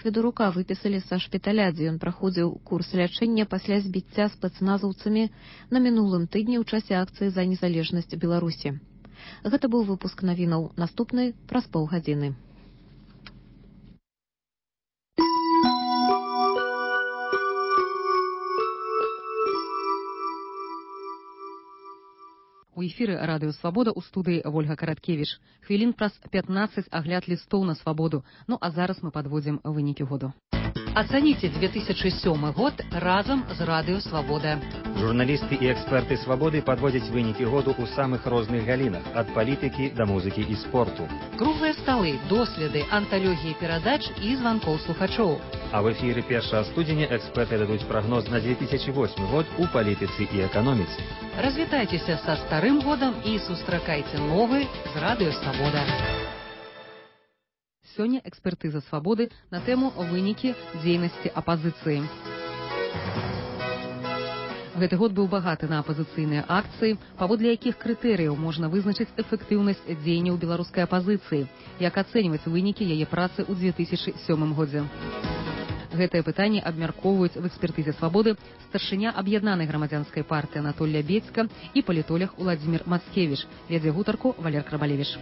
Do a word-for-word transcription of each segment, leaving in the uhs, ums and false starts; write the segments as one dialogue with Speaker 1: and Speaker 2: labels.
Speaker 1: Федорука выпісалі са шпіталя, дзе ён праходзіў курс лячэння пасля збіцця спецназаўцамі на мінулым тыдні ў часе акцыі за незалежнасць Беларусі. Гэта быў выпуск навінаў. Наступны праз паўгадзіны.
Speaker 2: У эфіры радыё «Свабода» ў студыі Вольга Караткевіч. Хвілін праз пятнаццаць агляд лістоў на свабоду. Ну а зараз мы падводзім вынікі году. Ацаніце две тысячи сёмы год разам з радыё «Свабода».
Speaker 3: Журналісты і эксперты «Свабоды» падводзяць вынікі году ў самых розных галінах, ад палітыкі да музыкі і спорту.
Speaker 2: Круглыя сталы, доследы, анталогіі перадач і званкоў слухачоў.
Speaker 3: А в эфіры першага студзеня эксперты дадуць прагноз на две тысячи восьмы год у палітыцы і эканоміцы.
Speaker 2: Развітайцеся са старым годам і сустракайце новы з радыё «Свабода». Сёння экспертыза «Свабоды» на тэму вынікі дзейнасці апазіцыі. Гэты год быў багаты на апазіцыйныя акцыі, паводле якіх крытэрыяў можна вызначыць эфектыўнасць дзеянняў беларускай апазіцыі, як ацэньваць вынікі яе працы ў две тысячи сёмым годзе. Гэтае пытанне абмяркоўваюць в экспертызе «Свабоды» старшыня аб'яднанай грамадзянскай партыі Анатолія Бецька і палітолог Уладзімір Мацкевіч. Вядзе гутарку Валер Крабалевіч.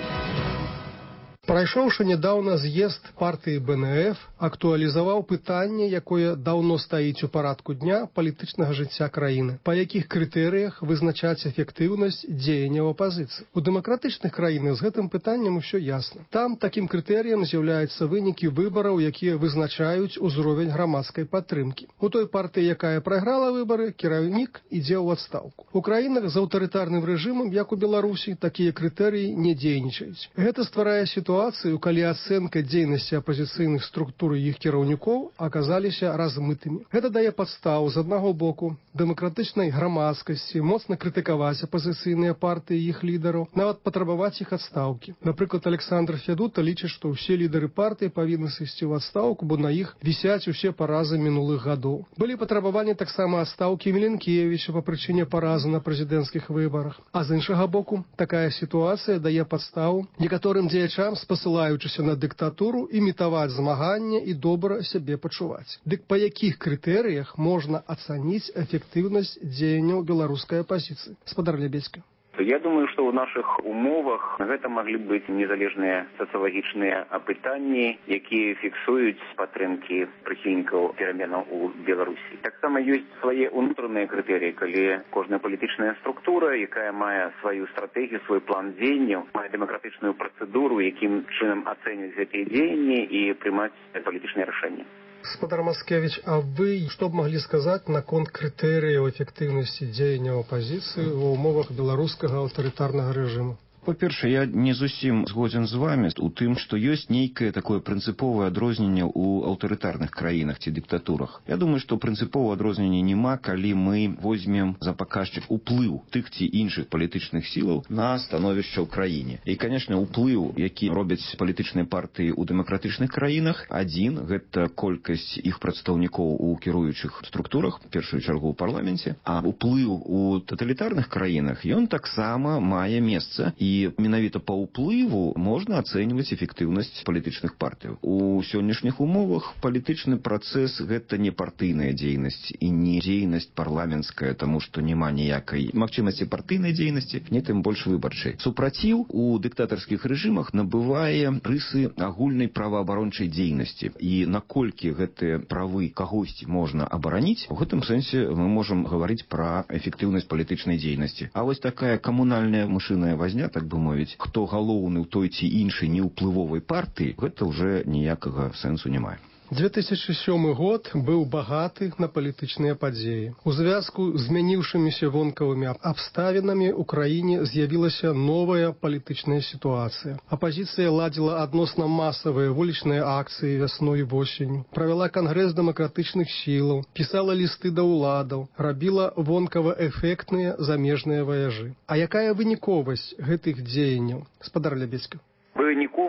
Speaker 4: Прайшоўшы нядаўна з'езд партыі бэ эн эф актуалізаваў пытанне, якое даўно стаіць у парадку дня палітычнага жыцця краіны. Па якіх крытэрыях вызначаць эфектыўнасць дзеянняў апазіцыі? У дэмакратычных краінах з гэтым пытаннем усё ясна. Там такім крытэрыем з'яўляюцца вынікі выбараў, якія вызначаюць узровень грамадскай падтрымкі. У той партыі, якая прайграла выбары, кіраўнік ідзе ў адстаўку. У краінах з аўтарытарным рэжымам, як у Беларусі, такія крытэрыі не дзейнічаюць. Гэта стварае сітуацыю, калі ацэнка дзейнасці апазіцыйных структур і іх кіраўнікоў аказаліся размытымі. Гэта дае падставу, з аднаго боку, дэмакратычнай грамадскасці моцна крытыкаваць апазіцыйныя партыі і іх лідараў, нават патрабаваць іх адстаўкі. Напрыклад, Александр Фядута лічыць, што ўсе лідары партыі павінны сысці ў адстаўку, бо на іх вісяць усе паразы мінулых гадоў. Былі патрабаванні таксама адстаўкі Міленкевіча па прычыне паразы на прэзідэнцкіх выбарах. А з іншага боку, такая сітуацыя дае падставу некаторым дзеячам, спасылаючыся на дыктатуру, імітаваць змаганне і добра сябе пачуваць. Дык па якіх крытэрыях можна ацаніць эфектыўнасць дзеянняў беларускай апазіцыі? Спадар Лебедзька.
Speaker 5: Я думаю, што ў нашых умовах гэта маглі быць незалежныя сацыялагічныя апытанні, якія фіксуюць падтрымкі прыхільнікаў пераменаў у Беларусі. Таксама ёсць свае ўнутраныя крытэрыі, калі кожная палітычная структура, якая мае сваю стратэгію, свой план дзеянняў, мае дэмакратычную працэдуру, якім чынам ацэньваць гэтыя дзеянні і прымаць палітычныя рашэнні.
Speaker 4: Спадар Мацкевіч, а вы што б маглі сказаць наконт крытэрыяў эфектыўнасці дзеянняў апазіцыі ва ўмовах беларускага аўтарытарнага рэжыму?
Speaker 6: Па-першае, я не зусім згодзін з вамі у тым, што ёсць нейкае такое прынцыповае адрозненне ў аўтарытарных краінах ці дыктатурах. Я думаю, што прынцыповае адрозненне няма, калі мы возьмем за паказчык уплыў тых ці іншых палітычных сілаў на становішча ў краіне. І, канешне, уплыў, які робяць палітычныя партыі ў дэмакратычных краінах, адзін, гэта колькасць іх прадстаўнікоў у кіруючых структурах, в першую чаргу ў парламенце, а уплыў у таталітарных краінах, ён таксама мае месца, і І менавіта па ўплыву можна ацэньваць эфектыўнасць палітычных партый. У сённяшніх умовах палітычны працэс гэта не партыйная дзейнасць і не дзейнасць парламенцкая, таму што няма ніякай магчымасці партыйнай дзейнасці, не тым больш выбарчай. Супраціў у дыктатарскіх рэжымах набывае рысы агульнай праваабарончай дзейнасці. І наколькі гэтыя правы кагосьці можна абараніць, у гэтым сэнсе мы можам гаварыць пра эфектыўнасць палітычнай дзейнасці. А вось такая камунальная мышыная вазня, так бы мовіць, хто галоўны ў той ці іншай неўплывовай партыі, гэта ўжо ніякага сэнсу не мае.
Speaker 4: две тысячи сёмы год быў багаты на палітычныя падзеі. У звязку з змяніўшымися вонкавымі абставінамі ў краіне з'явілася новая палітычная сітуацыя. Апазіцыя ладзіла адносна масавыя вулічныя акцыі вясной і восенню, правяла кангрэс дэмакратычных сілаў, пісала лісты да ўладаў, рабіла вонкава-эфектныя замежныя ваяжы. А якая выніковасць гэтых дзеянняў? Спадар Лебедзька.
Speaker 5: Выніковасць па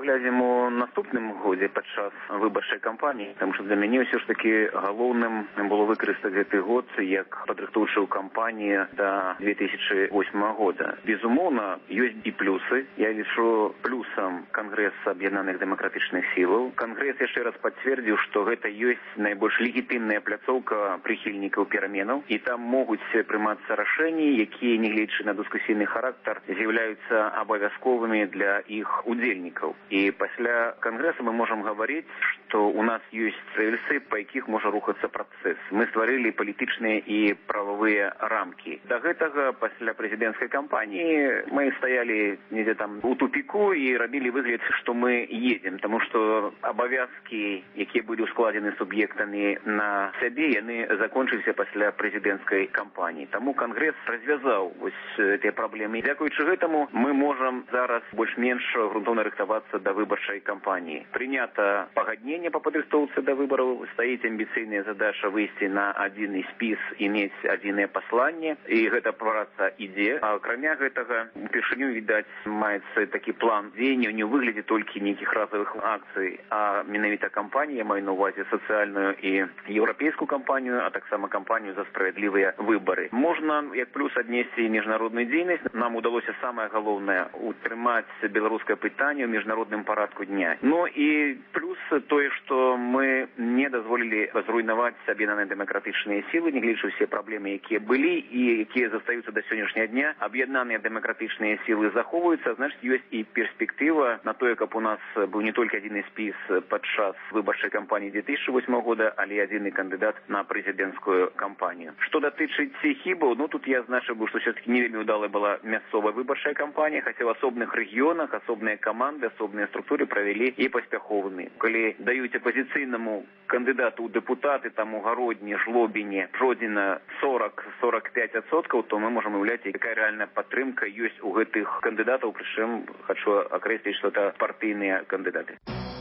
Speaker 5: паглядзім у наступным годзе падчас выбарчай кампаніі, таму што для мяне ўсё ж такі галоўным было выкарыстаць гэты год як падрыхтоўчую кампанію да две тысячи восьмого года. Безумоўна, ёсць і плюсы. Я лічу плюсам Кангрэс Аб'яднаных дэмакратычных сілаў. Кангрэс яшчэ раз пацвердзіў, што гэта ёсць найбольш легітымная пляцоўка прыхільнікаў пераменаў, і там могуць прымацца рашэнні, якія, нягледзячы на дыскусійны характар, з'яўляюцца абавязковымі для іх удзельнікаў. І пасля Кангрэса мы можам гаварыць, што у нас ёсць рэльсы, па якіх можа рухацца працэс. Мы стварылі палітычныя і прававыя рамкі. Да гэтага, пасля прэзідэнцкай кампаніі, мы стаялі недзе там у тупіку і рабілі выгляд, што мы едзем, таму што абавязкі, якія былі ускладзены суб'ектамі на сябе, яны закончыліся пасля прэзідэнцкай кампаніі. Таму Кангрэс развязаў вось гэтыя праблемы. Дзякуючы гэтаму мы можам зараз больш-менш грунтоўна рыхтавацца да выбарчай кампаніі. Прынята пагадненне па падрыхтоўцы да выбараў, стаіць амбіцыйная задача выйсці на адзіны спіс і мець адзінае пасланне, і гэта праца ідзе. А акрамя гэтага, упершыню, відаць, маецца такі план дзеянняў не ў выглядзе толькі нейкіх разовых акцый, а менавіта кампанія, я маю на увазе сацыяльную і еўрапейскую кампанію, а таксама кампанію за справядлівыя выбары. Можна як плюс аднесці міжнародную дзейнасць. Нам удалося самае галоўнае утрымаць беларускае пытанне ў міжнародным парадку дня. Ну і плюс тое, што мы не дазволілі зруйнаваць Аб'яднаныя дэмакратычныя сілы, нягледзячы ўсе праблемы, якія былі і якія застаюцца да сённяшняга дня. Аб'яднаныя дэмакратычныя сілы захоўваюцца, значыць, ёсць і перспектыва на тое, каб у нас быў не толькі адзіны спіс падчас выбарчай кампаніі две тысячи восьмого года, але адзіны кандыдат на прэзідэнцкую кампанію. Што датычыць хібаў, ну тут я значыў бы, што все-таки не вельмі ўдалая была мясцовая выбарчая кампанія, хаця ў асобных рэгіёнах асобныя каманды, асобныя структуры правялі і паспяховымі. Калі даюць апазіцыйнаму кандыдату ў дэпутаты, там у Гародні, Жлобіне, Жодзіна сорок — сорок пять адсоткаў, то мы можам уяўляць, якая рэальная падтрымка ёсць у гэтых кандыдатаў, прычым хачу акрэсліць, што это партыйныя кандыдаты.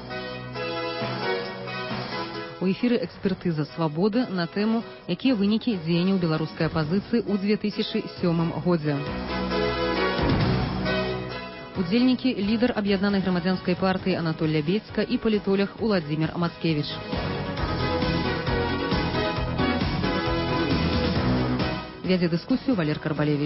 Speaker 2: У эфіры экспертыза «Свабоды» на тэму, якія вынікі дзеянняў беларускай апазіцыі ў две тысячи сёмым годзе. Удзельнікі — лідар Аб'яднанай грамадзянскай партыі Анатоль Лябедзька і палітолог Уладзімір Мацкевіч. Вядзе дыскусію Валер Карбалевіч.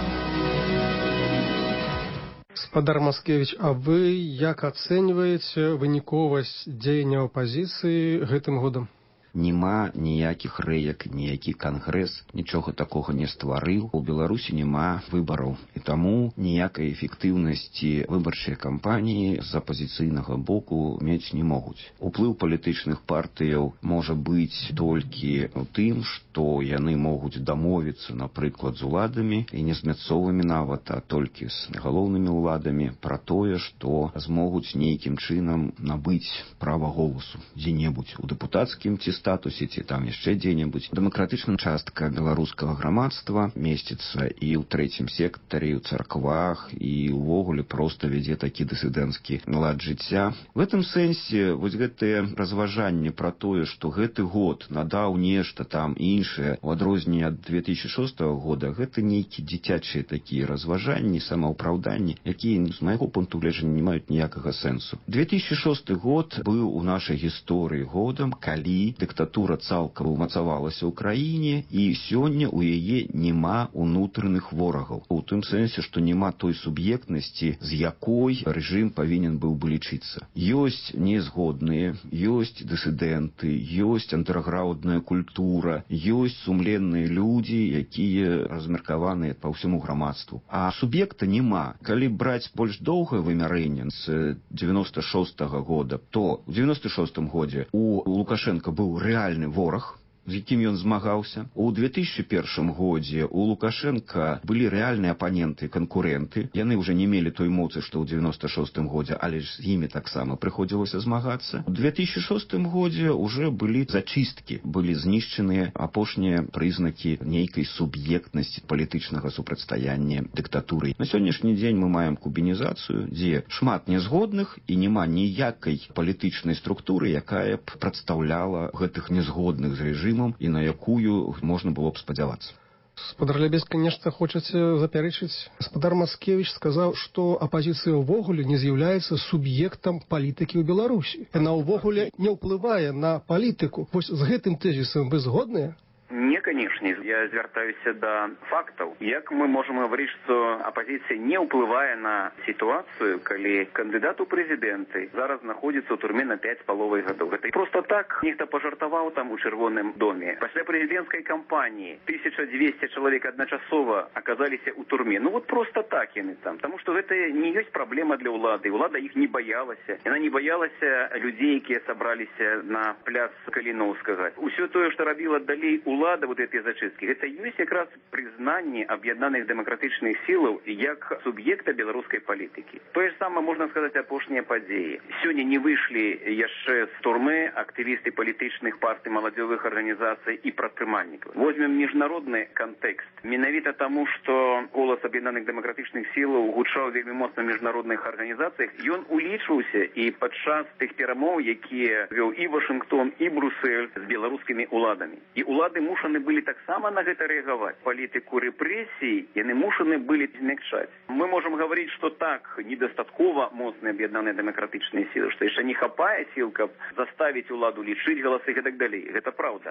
Speaker 4: Спадар Мацкевіч, а вы як ацэньваеце выніковасць дзеянняў апазіцыі гэтым годам?
Speaker 6: Нема ніякіх рэек, ніякі кангрэс нічога такога не стварыў. У Беларусі няма выбараў. І таму ніякай эфектыўнасці выбарчай кампаніі з апазіцыйнага боку мець не могуць. Уплыў палітычных партыяў можа быць толькі ў тым, што яны могуць дамовіцца, напрыклад, з уладамі, і не з мясцовымі нават, а толькі з галоўнымі ўладамі, пра тое, што змогуць нейкім чынам набыць права голасу дзе-небудзь у дэпутацкім ці статусе, ці там яшчэ дзе-небудзь. Дэмакратычная частка беларускага грамадства месціцца і ў трэцім сектары, ў царквах, і ўвогуле проста вядзе такі дысідэнцкі лад жыцця. В гэтым сэнсе вось гэтае разважанне пра тое, што гэты год надаў нешта там іншае у адрозненне ад две тысячи шостого года, гэта нейкі дзіцячыя такія разважанні, самаўпраўданні, якія з майго пункту гледжання не маюць ніякага сэнсу. две тысячи шосты год быў у нашай гісторыі годам, калі дыктатура цалкам умацавалася ў краіне, і сёння ў яе няма унутраных ворагаў. У тым сэнсе, што няма той суб'ектнасці, з якой рэжым павінен быў бы лічыцца. Ёсць незгодныя, ёсць дысідэнты, ёсць андэрграўндная культура, ёсць сумленныя людзі, якія размеркаваныя па ўсяму грамадству. А суб'екта няма. Калі браць больш доўгае вымярэнне з девяносто шостого года, то ў девяносто шостым годзе у Лукашенка быў рэальны вораг, з якім ён змагаўся. У две тысячи першым годзе у Лукашенка былі рэальныя апаненты, канкурэнты. Яны ўжо не мелі той моцы, што ў девяносто шостым годзе, але ж з імі таксама прыходзілася змагацца. У две тысячи шостым годзе ўжо былі зачысткі, былі знішчаныя апошнія прызнакі нейкай суб'ектнасці палітычнага супрацьстаяння дыктатуры. На сённяшні дзень мы маем кубінізацыю, дзе шмат нязгодных і няма ніякай палітычнай структуры, якая б прадстаўляла гэтых нязгодных з рэжымам і на якую можна было б спадзявацца.
Speaker 4: Спадар Лебедь, конечно, хочаце запярэчыць. Спадар Маскевіч сказаў, што апазіцыя ўвогуле не з'яўляецца суб'ектам палітыкі ў Беларусі. Яна ўвогуле не ўплывае на палітыку. Вось з гэтым тэзісам вы згодныя?
Speaker 5: Не, канешне, я звяртаюся да фактаў. Як мы можам гаварыць, што апазіцыя не ўплывае на сітуацыю, калі кандыдат у прэзідэнты зараз знаходзіцца ў турме на пяць з паловай гадоў. Гэта проста так нехта пажартаваў там у Чырвоным доме. Пасля прэзідэнцкай кампаніі тысяча дзвесце чалавек адначасова аказаліся ў турме. Ну вот проста так яны там. Таму што гэта не ёсць праблема для ўлады. Улада іх не баялася. Яна не баялася людзей, якія сабраліся на пляц Каліноўскага. Усё тое, што рабіла далей улада, Улада вот этой зачистки, это есть как раз признание объединенных демократичных сил как субъекта белорусской политики. То же самое можно сказать апошние подеи. Сегодня не вышли еще с турмы активисты политичных партий, молодежных организаций и предпринимателей. Возьмем международный контекст. Менавіта тому, что голос объединенных демократичных сил улучшал вельми моцно в международных организациях, и он улічивался и подчас тех перемов, які вел и Вашингтон, и Брюссель с белорусскими уладами. И улады мушаны былі таксама на гэта рэагаваць. Палітыку рэпрэсій яны мушаны былі змякчаць. Мы можам гаварыць, што так, недастаткова моцныя аб'яднаныя дэмакратычныя сілы, што яшчэ не хапае сіл, каб заставіць уладу лічыць галасы і так далей. Гэта праўда.